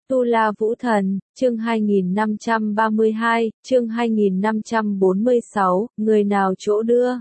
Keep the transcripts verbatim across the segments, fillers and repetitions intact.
Tu La Vũ Thần, chương hai nghìn năm trăm ba mươi hai, chương hai nghìn năm trăm bốn mươi sáu, người nào chỗ đưa.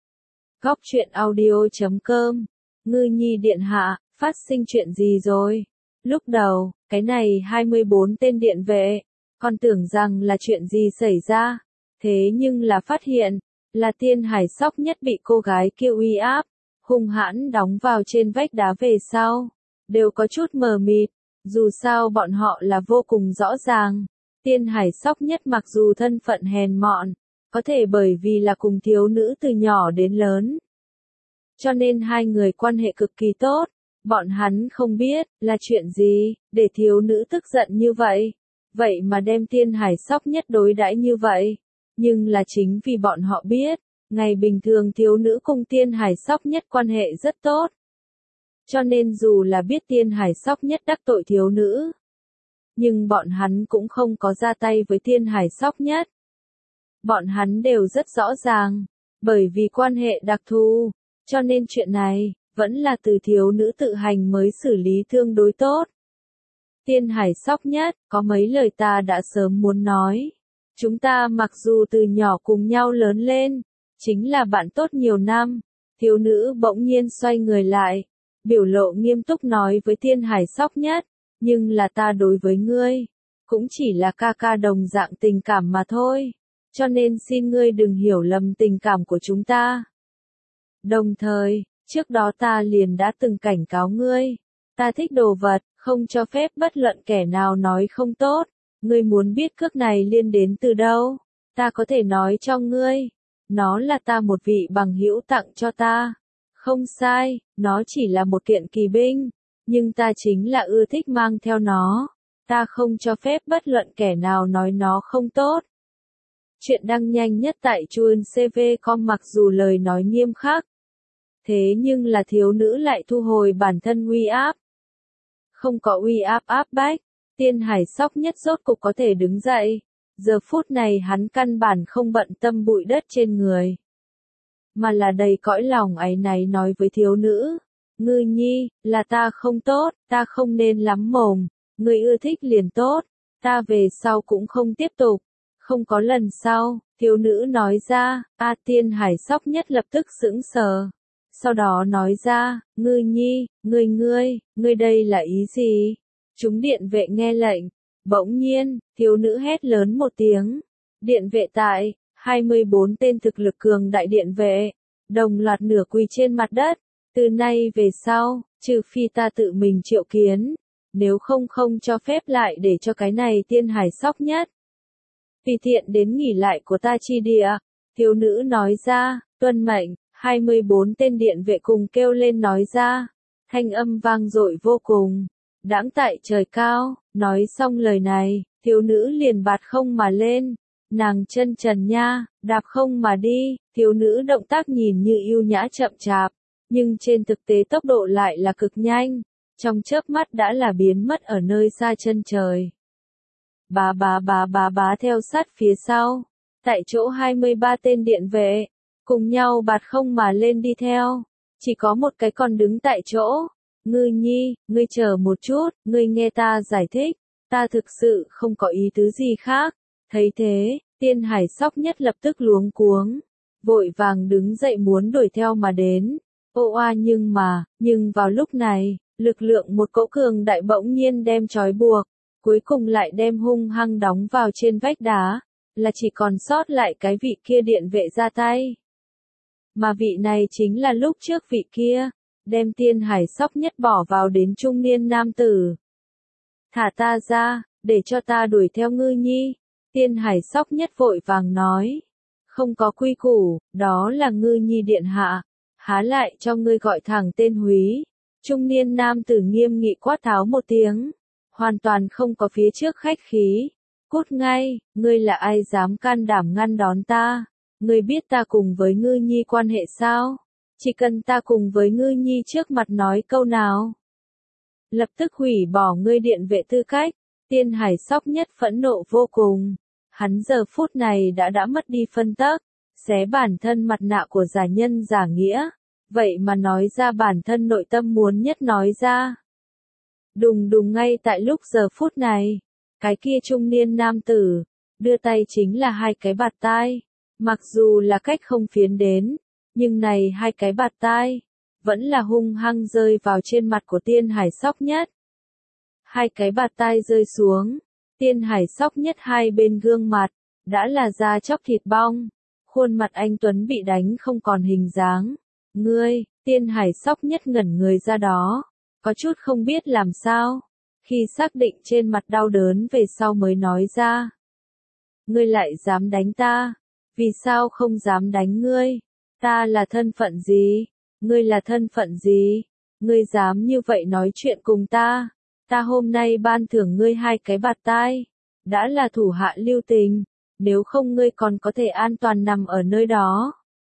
Góc truyện audio chấm com, Ngư Nhi điện hạ, phát sinh chuyện gì rồi? Lúc đầu, cái này hai mươi bốn tên điện vệ, con tưởng rằng là chuyện gì xảy ra, thế nhưng là phát hiện, là Tiên Hải Sóc Nhất bị cô gái kia uy áp, hung hãn đóng vào trên vách đá về sau, đều có chút mờ mịt. Dù sao bọn họ là vô cùng rõ ràng, Tiên Hải Sóc Nhất mặc dù thân phận hèn mọn, có thể bởi vì là cùng thiếu nữ từ nhỏ đến lớn. Cho nên hai người quan hệ cực kỳ tốt, bọn hắn không biết là chuyện gì, để thiếu nữ tức giận như vậy. Vậy mà đem Tiên Hải Sóc Nhất đối đãi như vậy. Nhưng là chính vì bọn họ biết, ngày bình thường thiếu nữ cùng Tiên Hải Sóc Nhất quan hệ rất tốt. Cho nên dù là biết Tiên Hải Sóc Nhất đắc tội thiếu nữ, nhưng bọn hắn cũng không có ra tay với Tiên Hải Sóc Nhất. Bọn hắn đều rất rõ ràng, bởi vì quan hệ đặc thù, cho nên chuyện này, vẫn là từ thiếu nữ tự hành mới xử lý tương đối tốt. Tiên Hải Sóc Nhất, có mấy lời ta đã sớm muốn nói. Chúng ta mặc dù từ nhỏ cùng nhau lớn lên, chính là bạn tốt nhiều năm. Thiếu nữ bỗng nhiên xoay người lại, biểu lộ nghiêm túc nói với Tiên Hải Sóc Nhất, nhưng là ta đối với ngươi, cũng chỉ là ca ca đồng dạng tình cảm mà thôi, cho nên xin ngươi đừng hiểu lầm tình cảm của chúng ta. Đồng thời, trước đó ta liền đã từng cảnh cáo ngươi, ta thích đồ vật, không cho phép bất luận kẻ nào nói không tốt, ngươi muốn biết cước này liên đến từ đâu, ta có thể nói cho ngươi, nó là ta một vị bằng hữu tặng cho ta. Không sai, nó chỉ là một kiện kỳ binh, nhưng ta chính là ưa thích mang theo nó, ta không cho phép bất luận kẻ nào nói nó không tốt. Chuyện đăng nhanh nhất tại chuan xê vê chấm com mặc dù lời nói nghiêm khắc, thế nhưng là thiếu nữ lại thu hồi bản thân uy áp. Không có uy áp áp bách, Tiên Hải Sóc Nhất rốt cục có thể đứng dậy, giờ phút này hắn căn bản không bận tâm bụi đất trên người. Mà là đầy cõi lòng áy náy nói với thiếu nữ, Ngư Nhi, là ta không tốt, ta không nên lắm mồm, ngươi ưa thích liền tốt, ta về sau cũng không tiếp tục, không có lần sau, thiếu nữ nói ra, A Tiên Hải Sóc Nhất lập tức sững sờ, sau đó nói ra, Ngư Nhi, ngươi ngươi, ngươi đây là ý gì? Chúng điện vệ nghe lệnh, bỗng nhiên, thiếu nữ hét lớn một tiếng, điện vệ tại. hai mươi bốn tên thực lực cường đại điện vệ, đồng loạt nửa quỳ trên mặt đất, từ nay về sau, trừ phi ta tự mình triệu kiến, nếu không không cho phép lại để cho cái này Tiên Hải Sóc Nhất. Vì tiện đến nghỉ lại của ta chi địa, thiếu nữ nói ra, tuân mệnh, hai mươi bốn tên điện vệ cùng kêu lên nói ra, thanh âm vang dội vô cùng, đãng tại trời cao, nói xong lời này, thiếu nữ liền bạt không mà lên. Nàng chân trần nha, đạp không mà đi, thiếu nữ động tác nhìn như yêu nhã chậm chạp, nhưng trên thực tế tốc độ lại là cực nhanh, trong chớp mắt đã là biến mất ở nơi xa chân trời. Bá bá bá bá bá theo sát phía sau, tại chỗ hai mươi ba tên điện vệ, cùng nhau bạt không mà lên đi theo, chỉ có một cái còn đứng tại chỗ. Ngư Nhi, ngươi chờ một chút, ngươi nghe ta giải thích, ta thực sự không có ý tứ gì khác. Thấy thế, Tiên Hải Sóc Nhất lập tức luống cuống, vội vàng đứng dậy muốn đuổi theo mà đến. Ô oa nhưng mà, nhưng vào lúc này, lực lượng một cỗ cường đại bỗng nhiên đem trói buộc, cuối cùng lại đem hung hăng đóng vào trên vách đá, là chỉ còn sót lại cái vị kia điện vệ ra tay. Mà vị này chính là lúc trước vị kia, đem Tiên Hải Sóc Nhất bỏ vào đến trung niên nam tử. Thả ta ra, để cho ta đuổi theo Ngư Nhi. Tiên Hải Sóc Nhất vội vàng nói, không có quy củ, đó là Ngư Nhi điện hạ, há lại cho ngươi gọi thẳng tên húy. Trung niên nam tử nghiêm nghị quát tháo một tiếng, hoàn toàn không có phía trước khách khí, cút ngay, ngươi là ai dám can đảm ngăn đón ta, ngươi biết ta cùng với Ngư Nhi quan hệ sao, chỉ cần ta cùng với Ngư Nhi trước mặt nói câu nào, lập tức hủy bỏ ngươi điện vệ tư cách. Tiên Hải Sóc Nhất phẫn nộ vô cùng, hắn giờ phút này đã đã mất đi phân tắc, xé bản thân mặt nạ của giả nhân giả nghĩa, vậy mà nói ra bản thân nội tâm muốn nhất nói ra. Đùng đùng ngay tại lúc giờ phút này, cái kia trung niên nam tử, đưa tay chính là hai cái bạt tai. Mặc dù là cách không phiến đến, nhưng này hai cái bạt tai, vẫn là hung hăng rơi vào trên mặt của Tiên Hải Sóc Nhất. Hai cái bạt tai rơi xuống, Tiên Hải Sóc Nhất hai bên gương mặt, đã là da chóc thịt bong, khuôn mặt anh Tuấn bị đánh không còn hình dáng. Ngươi, Tiên Hải Sóc Nhất ngẩn người ra đó, có chút không biết làm sao, khi xác định trên mặt đau đớn về sau mới nói ra. Ngươi lại dám đánh ta, vì sao không dám đánh ngươi, ta là thân phận gì, ngươi là thân phận gì, ngươi dám như vậy nói chuyện cùng ta, ta hôm nay ban thưởng ngươi hai cái bạt tai, đã là thủ hạ lưu tình, nếu không ngươi còn có thể an toàn nằm ở nơi đó.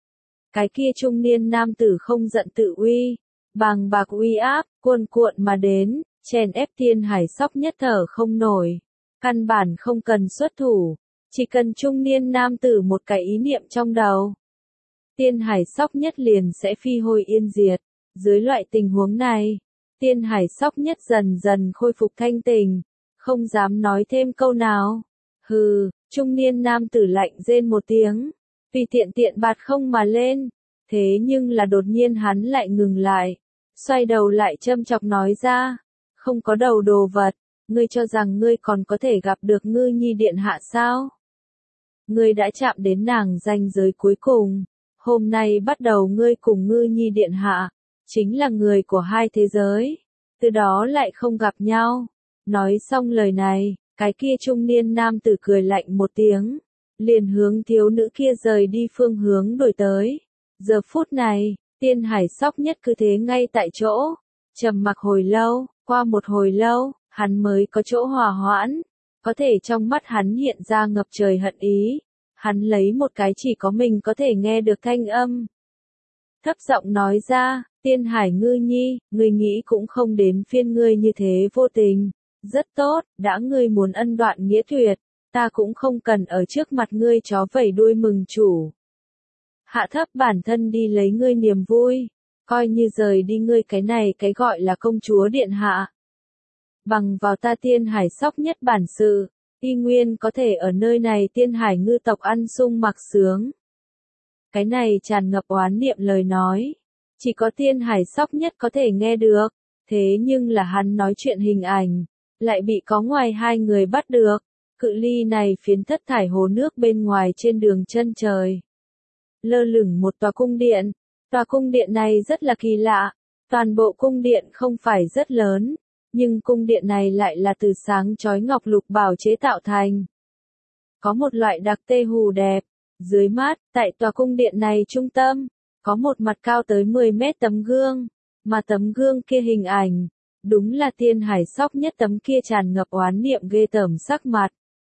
Cái kia trung niên nam tử không giận tự uy, bàng bạc uy áp, cuồn cuộn mà đến, chèn ép Tiên Hải Sóc Nhất thở không nổi, căn bản không cần xuất thủ, chỉ cần trung niên nam tử một cái ý niệm trong đầu. Tiên Hải Sóc Nhất liền sẽ phi hôi yên diệt, dưới loại tình huống này, Tiên Hải Sóc Nhất dần dần khôi phục thanh tình, không dám nói thêm câu nào. Hừ, trung niên nam tử lạnh rên một tiếng, vì tiện tiện bạt không mà lên, thế nhưng là đột nhiên hắn lại ngừng lại, xoay đầu lại châm chọc nói ra, không có đầu đồ vật, ngươi cho rằng ngươi còn có thể gặp được Ngư Nhi điện hạ sao? Ngươi đã chạm đến nàng ranh giới cuối cùng, hôm nay bắt đầu ngươi cùng Ngư Nhi điện hạ, chính là người của hai thế giới, từ đó lại không gặp nhau. Nói xong lời này, cái kia trung niên nam tử cười lạnh một tiếng, liền hướng thiếu nữ kia rời đi phương hướng đổi tới. Giờ phút này, Tiên Hải Sóc Nhất cứ thế ngay tại chỗ, trầm mặc hồi lâu, qua một hồi lâu, hắn mới có chỗ hòa hoãn, có thể trong mắt hắn hiện ra ngập trời hận ý, hắn lấy một cái chỉ có mình có thể nghe được thanh âm. Thấp giọng nói ra, Tiên Hải Ngư Nhi, ngươi nghĩ cũng không đến phiên ngươi như thế vô tình, rất tốt, đã ngươi muốn ân đoạn nghĩa tuyệt, ta cũng không cần ở trước mặt ngươi chó vẩy đuôi mừng chủ. Hạ thấp bản thân đi lấy ngươi niềm vui, coi như rời đi ngươi cái này cái gọi là công chúa điện hạ. Bằng vào ta Tiên Hải Sóc Nhất bản sự, y nguyên có thể ở nơi này Tiên Hải ngư tộc ăn sung mặc sướng. Cái này tràn ngập oán niệm lời nói, chỉ có Tiên Hải Sóc Nhất có thể nghe được, thế nhưng là hắn nói chuyện hình ảnh, lại bị có ngoài hai người bắt được, cự ly này phiến thất thải hồ nước bên ngoài trên đường chân trời. Lơ lửng một tòa cung điện, tòa cung điện này rất là kỳ lạ, toàn bộ cung điện không phải rất lớn, nhưng cung điện này lại là từ sáng chói ngọc lục bảo chế tạo thành. Có một loại đặc tê hù đẹp, dưới mát, tại tòa cung điện này trung tâm, có một mặt cao tới mười mét tấm gương, mà tấm gương kia hình ảnh, đúng là Tiên Hải Sóc Nhất tấm kia tràn ngập oán niệm ghê tởm sắc mặt.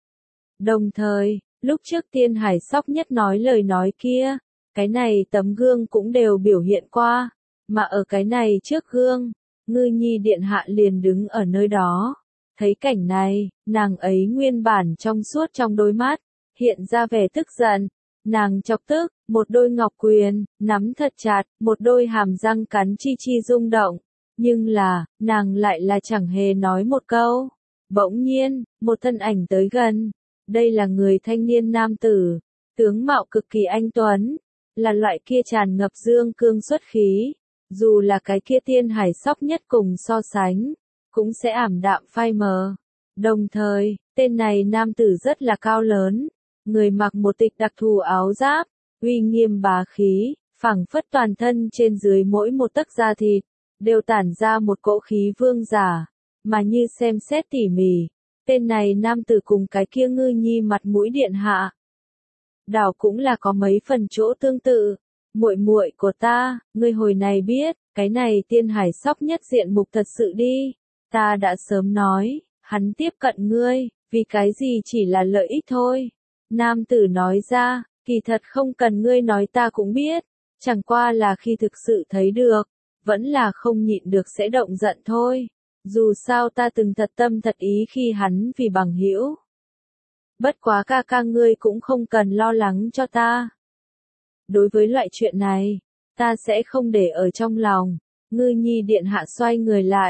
Đồng thời, lúc trước Tiên Hải Sóc Nhất nói lời nói kia, cái này tấm gương cũng đều biểu hiện qua, mà ở cái này trước gương, Ngư Nhi điện hạ liền đứng ở nơi đó. Thấy cảnh này, nàng ấy nguyên bản trong suốt trong đôi mắt, hiện ra vẻ tức giận, nàng chọc tức, một đôi ngọc quyền, nắm thật chặt, một đôi hàm răng cắn chi chi rung động, nhưng là, nàng lại là chẳng hề nói một câu. Bỗng nhiên, một thân ảnh tới gần, đây là người thanh niên nam tử, tướng mạo cực kỳ anh tuấn, là loại kia tràn ngập dương cương xuất khí, dù là cái kia Tiên Hải Sóc Nhất cùng so sánh, cũng sẽ ảm đạm phai mờ. Đồng thời, tên này nam tử rất là cao lớn, người mặc một tịch đặc thù áo giáp, uy nghiêm bá khí, phảng phất toàn thân trên dưới mỗi một tấc da thịt, đều tản ra một cỗ khí vương giả, mà như xem xét tỉ mỉ, tên này nam tử cùng cái kia Ngư Nhi mặt mũi điện hạ. Đảo cũng là có mấy phần chỗ tương tự. Muội muội của ta, ngươi hồi này biết, cái này Tiên Hải Sóc Nhất diện mục thật sự đi. Ta đã sớm nói, hắn tiếp cận ngươi, vì cái gì chỉ là lợi ích thôi. Nam tử nói ra, kỳ thật không cần ngươi nói ta cũng biết, chẳng qua là khi thực sự thấy được, vẫn là không nhịn được sẽ động giận thôi. Dù sao ta từng thật tâm thật ý khi hắn vì bằng hữu. Bất quá ca ca ngươi cũng không cần lo lắng cho ta. Đối với loại chuyện này, ta sẽ không để ở trong lòng. Ngư Nhi điện hạ xoay người lại,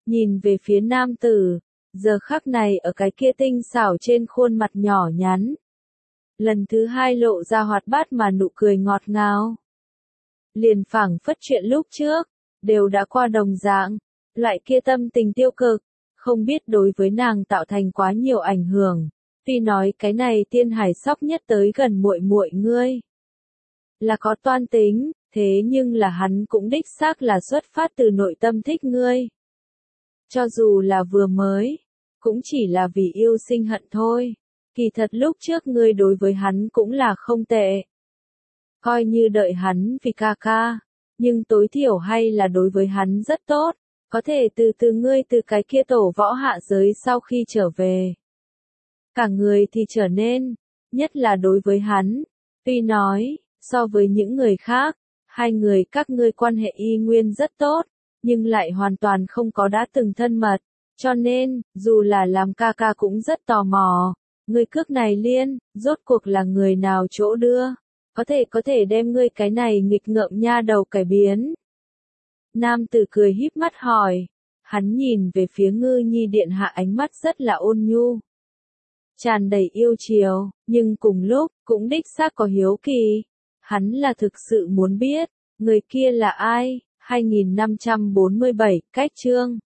nhìn về phía nam tử, giờ khắc này ở cái kia tinh xảo trên khuôn mặt nhỏ nhắn. Lần thứ hai lộ ra hoạt bát mà nụ cười ngọt ngào. Liền phảng phất chuyện lúc trước, đều đã qua đồng dạng, loại kia tâm tình tiêu cực, không biết đối với nàng tạo thành quá nhiều ảnh hưởng. Tuy nói cái này tiên hải sóc nhất tới gần muội muội ngươi, là có toan tính, thế nhưng là hắn cũng đích xác là xuất phát từ nội tâm thích ngươi. Cho dù là vừa mới, cũng chỉ là vì yêu sinh hận thôi. Kỳ thật lúc trước ngươi đối với hắn cũng là không tệ. Coi như đợi hắn vì ca ca, nhưng tối thiểu hay là đối với hắn rất tốt. Có thể từ từ ngươi từ cái kia tổ võ hạ giới sau khi trở về. Cả người thì trở nên, nhất là đối với hắn. Tuy nói, so với những người khác, hai người các ngươi quan hệ y nguyên rất tốt, nhưng lại hoàn toàn không có đã từng thân mật. Cho nên, dù là làm ca ca cũng rất tò mò. Ngươi cước này liên, rốt cuộc là người nào chỗ đưa. Có thể có thể đem ngươi cái này nghịch ngợm nha đầu cải biến. Nam tử cười híp mắt hỏi. Hắn nhìn về phía Ngư Nhi điện hạ ánh mắt rất là ôn nhu. Tràn đầy yêu chiều, nhưng cùng lúc, cũng đích xác có hiếu kỳ. Hắn là thực sự muốn biết, người kia là ai? hai nghìn năm trăm bốn mươi bảy, cách chương.